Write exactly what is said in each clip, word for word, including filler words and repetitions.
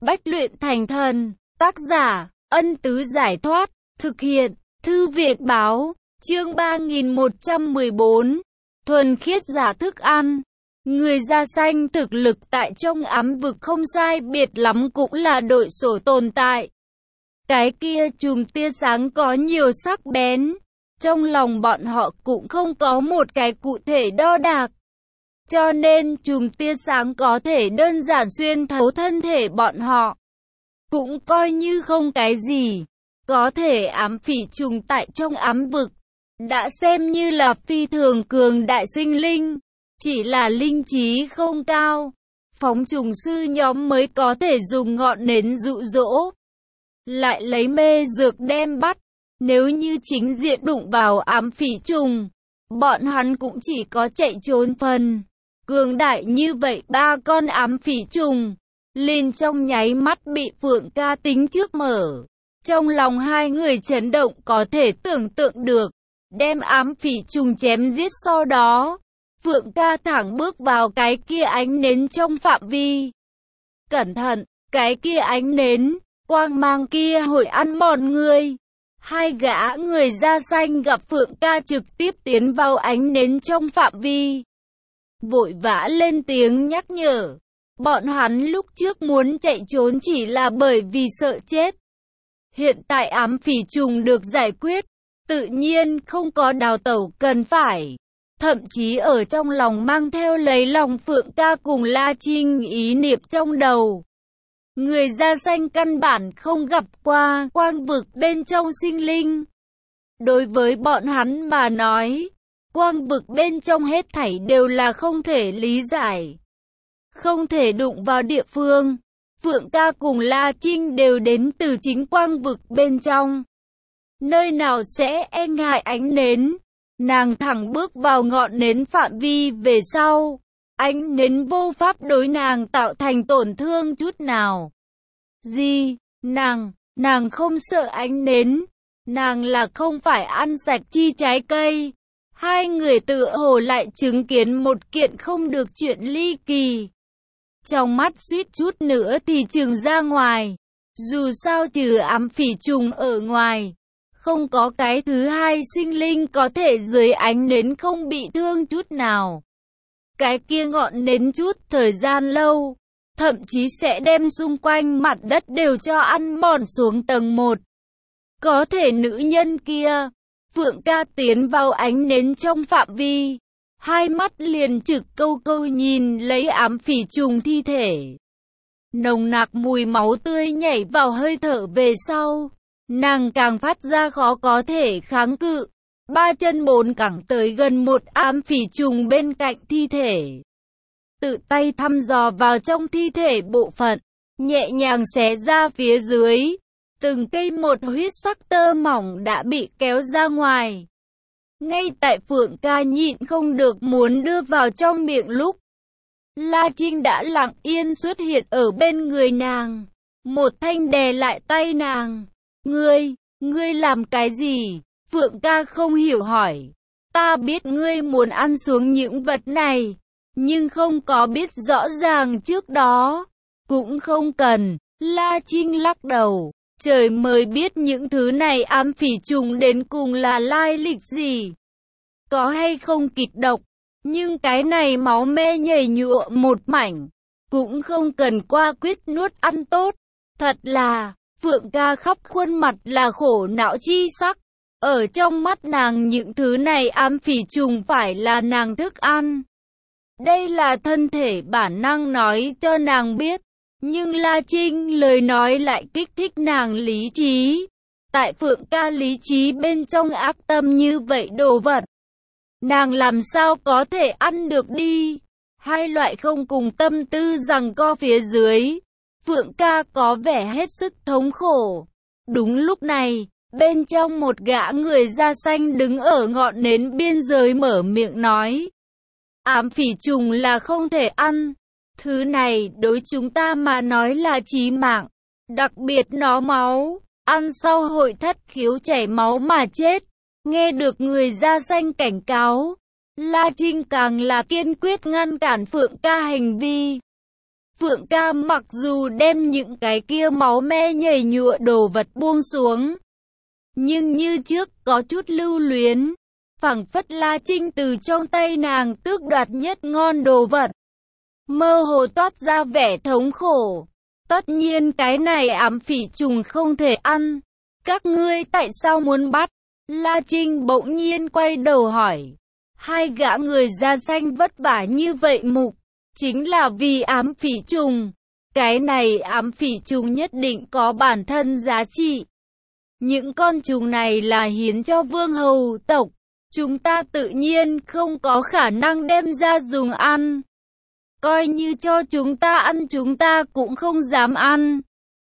Bách luyện thành thần. Tác giả, Ân Tứ Giải Thoát. Thực hiện, Thư Viện Báo. Chương ba nghìn một trăm mười bốn. Thuần khiết giả thức ăn. Người da xanh thực lực tại trong ám vực không sai biệt lắm cũng là đội sổ tồn tại. Cái kia chùm tia sáng có nhiều sắc bén. Trong lòng bọn họ cũng không có một cái cụ thể đo đạc. Cho nên chùm tia sáng có thể đơn giản xuyên thấu thân thể bọn họ. Cũng coi như không cái gì. Có thể ám phỉ trùng tại trong ám vực. Đã xem như là phi thường cường đại sinh linh. Chỉ là linh trí không cao. Phóng trùng sư nhóm mới có thể dùng ngọn nến dụ dỗ. Lại lấy mê dược đem bắt. Nếu như chính diện đụng vào ám phỉ trùng, bọn hắn cũng chỉ có chạy trốn phần. Cường đại như vậy ba con ám phỉ trùng, liền trong nháy mắt bị Phượng Ca tính trước mở. Trong lòng hai người chấn động có thể tưởng tượng được, đem ám phỉ trùng chém giết sau đó. Phượng Ca thẳng bước vào cái kia ánh nến trong phạm vi. Cẩn thận, cái kia ánh nến, quang mang kia hội ăn mòn người. Hai gã người da xanh gặp Phượng Ca trực tiếp tiến vào ánh nến trong phạm vi. Vội vã lên tiếng nhắc nhở. Bọn hắn lúc trước muốn chạy trốn chỉ là bởi vì sợ chết. Hiện tại ám phỉ trùng được giải quyết, tự nhiên không có đào tẩu cần phải. Thậm chí ở trong lòng mang theo lấy lòng Phượng Ca cùng La Trinh ý niệm trong đầu. Người da xanh căn bản không gặp qua quang vực bên trong sinh linh. Đối với bọn hắn mà nói, quang vực bên trong hết thảy đều là không thể lý giải. Không thể đụng vào địa phương. Phượng Ca cùng La Trinh đều đến từ chính quang vực bên trong. Nơi nào sẽ e ngại ánh nến. Nàng thẳng bước vào ngọn nến phạm vi về sau. Ánh nến vô pháp đối nàng tạo thành tổn thương chút nào. Gì? Nàng, nàng không sợ ánh nến. Nàng là không phải ăn sạch chi trái cây. Hai người tự hồ lại chứng kiến một kiện không được chuyện ly kỳ. Trong mắt suýt chút nữa thì trừng ra ngoài. Dù sao trừ ám phỉ trùng ở ngoài, không có cái thứ hai sinh linh có thể dưới ánh nến không bị thương chút nào. Cái kia ngọn nến chút thời gian lâu, thậm chí sẽ đem xung quanh mặt đất đều cho ăn mòn xuống tầng một. Có thể nữ nhân kia, Phượng Ca tiến vào ánh nến trong phạm vi. Hai mắt liền trực câu câu nhìn lấy ám phỉ trùng thi thể. Nồng nặc mùi máu tươi nhảy vào hơi thở về sau. Nàng càng phát ra khó có thể kháng cự. Ba chân bốn cẳng tới gần một ám phỉ trùng bên cạnh thi thể. Tự tay thăm dò vào trong thi thể bộ phận. Nhẹ nhàng xé ra phía dưới. Từng cây một huyết sắc tơ mỏng đã bị kéo ra ngoài. Ngay tại Phượng Ca nhịn không được muốn đưa vào trong miệng lúc, La Trinh đã lặng yên xuất hiện ở bên người nàng. Một thanh đè lại tay nàng. Ngươi, ngươi làm cái gì? Phượng Ca không hiểu hỏi. Ta biết ngươi muốn ăn xuống những vật này, nhưng không có biết rõ ràng trước đó. Cũng không cần. La Trinh lắc đầu. Trời mới biết những thứ này ám phỉ trùng đến cùng là lai lịch gì. Có hay không kịch độc. Nhưng cái này máu me nhảy nhụa một mảnh. Cũng không cần qua quyết nuốt ăn tốt. Thật là, Phượng Ca khắp khuôn mặt là khổ não chi sắc. Ở trong mắt nàng những thứ này ám phỉ trùng phải là nàng thức ăn. Đây là thân thể bản năng nói cho nàng biết. Nhưng La Trinh lời nói lại kích thích nàng lý trí. Tại Phượng Ca lý trí bên trong ác tâm như vậy đồ vật, nàng làm sao có thể ăn được đi. Hai loại không cùng tâm tư giằng co phía dưới, Phượng Ca có vẻ hết sức thống khổ. Đúng lúc này, bên trong một gã người da xanh đứng ở ngọn nến biên giới mở miệng nói. Ám phỉ trùng là không thể ăn. Thứ này đối chúng ta mà nói là chí mạng. Đặc biệt nó máu, ăn sau hội thất khiếu chảy máu mà chết. Nghe được người da xanh cảnh cáo, La Trinh càng là kiên quyết ngăn cản Phượng Ca hành vi. Phượng ca mặc dù đem những cái kia máu me nhảy nhụa đồ vật buông xuống, nhưng như trước có chút lưu luyến, phảng phất La Trinh từ trong tay nàng tước đoạt nhất ngon đồ vật. Mơ hồ toát ra vẻ thống khổ. Tất nhiên cái này ám phỉ trùng không thể ăn. Các ngươi tại sao muốn bắt? La Trinh bỗng nhiên quay đầu hỏi. Hai gã người da xanh vất vả như vậy mục, chính là vì ám phỉ trùng. Cái này ám phỉ trùng nhất định có bản thân giá trị. Những con trùng này là hiến cho vương hầu tộc. Chúng ta tự nhiên không có khả năng đem ra dùng ăn. Coi như cho chúng ta ăn chúng ta cũng không dám ăn.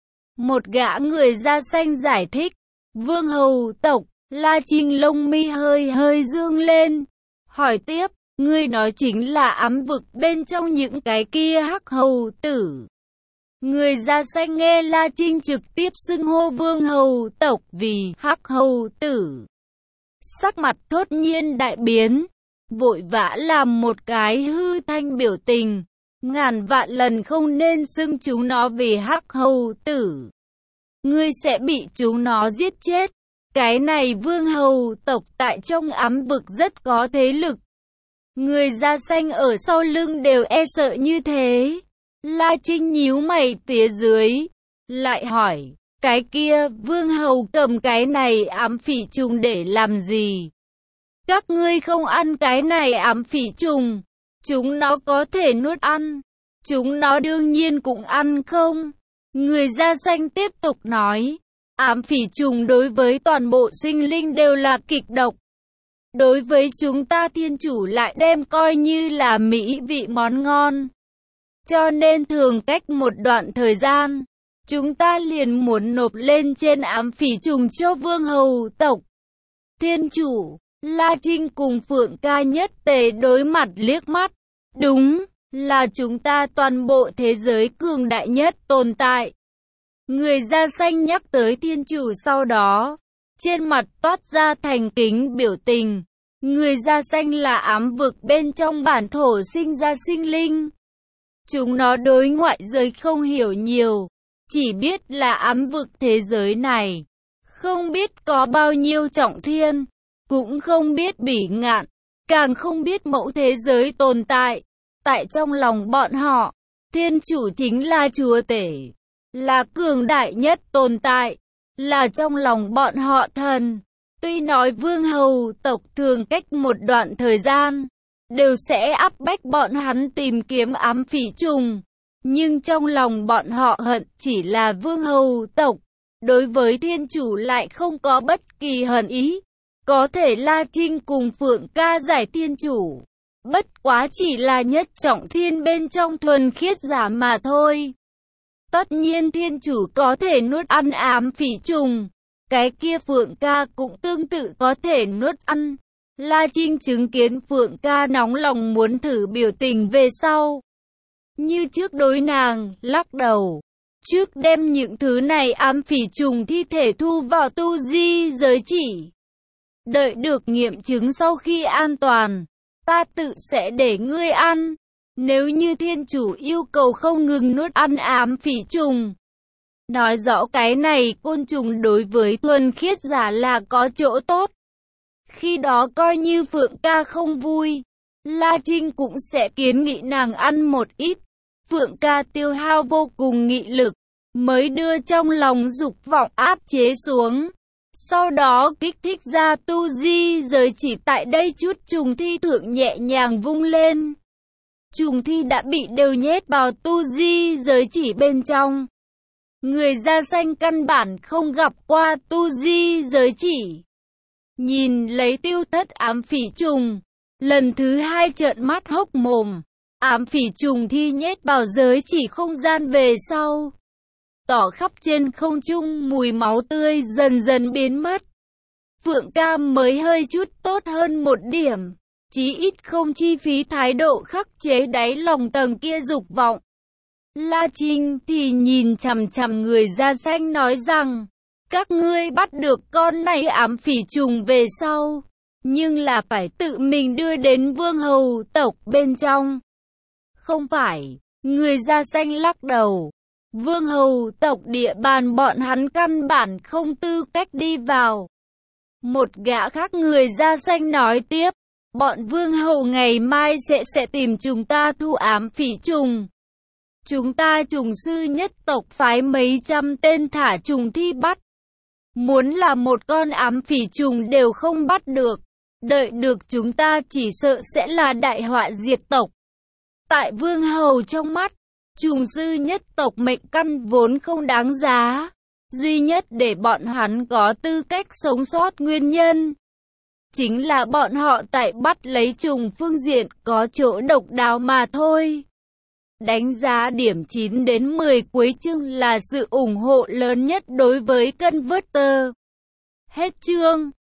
Một gã người da xanh giải thích. Vương hầu tộc, La Trinh lông mi hơi hơi dương lên. Hỏi tiếp, ngươi nói chính là ám vực bên trong những cái kia hắc hầu tử. Người da xanh nghe La Trinh trực tiếp xưng hô vương hầu tộc vì hắc hầu tử. Sắc mặt thốt nhiên đại biến, vội vã làm một cái hư thanh biểu tình. Ngàn vạn lần không nên xưng chúng nó vì hắc hầu tử. Ngươi sẽ bị chúng nó giết chết. Cái này vương hầu tộc tại trong ám vực rất có thế lực. Người da xanh ở sau lưng đều e sợ như thế. La Trinh nhíu mày phía dưới, lại hỏi, cái kia vương hầu cầm cái này ám phỉ trùng để làm gì? Các ngươi không ăn cái này ám phỉ trùng, chúng nó có thể nuốt ăn, chúng nó đương nhiên cũng ăn không? Người da xanh tiếp tục nói, ám phỉ trùng đối với toàn bộ sinh linh đều là kịch độc. Đối với chúng ta thiên chủ lại đem coi như là mỹ vị món ngon. Cho nên thường cách một đoạn thời gian, chúng ta liền muốn nộp lên trên ám phỉ trùng cho vương hầu tộc. Thiên chủ, La Trinh cùng Phượng ca nhất tề đối mặt liếc mắt. Đúng, là chúng ta toàn bộ thế giới cường đại nhất tồn tại. Người da xanh nhắc tới thiên chủ sau đó, trên mặt toát ra thành kính biểu tình. Người da xanh là ám vực bên trong bản thổ sinh ra sinh linh. Chúng nó đối ngoại giới không hiểu nhiều, chỉ biết là ám vực thế giới này. Không biết có bao nhiêu trọng thiên, cũng không biết bỉ ngạn, càng không biết mẫu thế giới tồn tại. Tại trong lòng bọn họ, thiên chủ chính là chúa tể, là cường đại nhất tồn tại, là trong lòng bọn họ thần. Tuy nói vương hầu tộc thường cách một đoạn thời gian, đều sẽ áp bách bọn hắn tìm kiếm ám phỉ trùng, nhưng trong lòng bọn họ hận chỉ là vương hầu tộc, đối với thiên chủ lại không có bất kỳ hận ý. Có thể La Trinh cùng Phượng ca giải thiên chủ, bất quá chỉ là nhất trọng thiên bên trong thuần khiết giả mà thôi. Tất nhiên thiên chủ có thể nuốt ăn ám phỉ trùng, cái kia Phượng ca cũng tương tự có thể nuốt ăn. La Trinh chứng kiến Phượng ca nóng lòng muốn thử biểu tình về sau. Như trước đối nàng, lắc đầu. Trước đem những thứ này ám phỉ trùng thi thể thu vào tu di giới chỉ. Đợi được nghiệm chứng sau khi an toàn, ta tự sẽ để ngươi ăn. Nếu như thiên chủ yêu cầu không ngừng nuốt ăn ám phỉ trùng, nói rõ cái này côn trùng đối với thuần khiết giả là có chỗ tốt. Khi đó coi như Phượng ca không vui, La Trinh cũng sẽ kiến nghị nàng ăn một ít. Phượng ca tiêu hao vô cùng nghị lực, mới đưa trong lòng dục vọng áp chế xuống. Sau đó kích thích ra tu di giới chỉ tại đây chút trùng thi thượng nhẹ nhàng vung lên. Trùng thi đã bị đều nhét vào tu di giới chỉ bên trong. Người da xanh căn bản không gặp qua tu di giới chỉ. Nhìn lấy tiêu thất ám phỉ trùng, lần thứ hai trợn mắt hốc mồm. Ám phỉ trùng thi nhét vào giới chỉ không gian về sau, tỏ khắp trên không trung mùi máu tươi dần dần biến mất. Phượng ca mới hơi chút tốt hơn một điểm, chí ít không chi phí thái độ khắc chế đáy lòng tầng kia dục vọng. La Trinh thì nhìn chằm chằm người da xanh nói rằng, các ngươi bắt được con này ám phỉ trùng về sau, nhưng là phải tự mình đưa đến vương hầu tộc bên trong. Không phải, Người da xanh lắc đầu. Vương hầu tộc địa bàn bọn hắn căn bản không tư cách đi vào. Một gã khác người da xanh nói tiếp. Bọn vương hầu ngày mai sẽ sẽ tìm chúng ta thu ám phỉ trùng. Chúng ta trùng sư nhất tộc phái mấy trăm tên thả trùng thi bắt. Muốn là một con ám phỉ trùng đều không bắt được. Đợi được chúng ta chỉ sợ sẽ là đại họa diệt tộc. Tại vương hầu trong mắt, trùng sư nhất tộc mệnh căn vốn không đáng giá. Duy nhất để bọn hắn có tư cách sống sót nguyên nhân chính là bọn họ tại bắt lấy trùng phương diện có chỗ độc đáo mà thôi. Đánh giá điểm chín đến mười cuối chương là sự ủng hộ lớn nhất đối với Converter. Hết chương.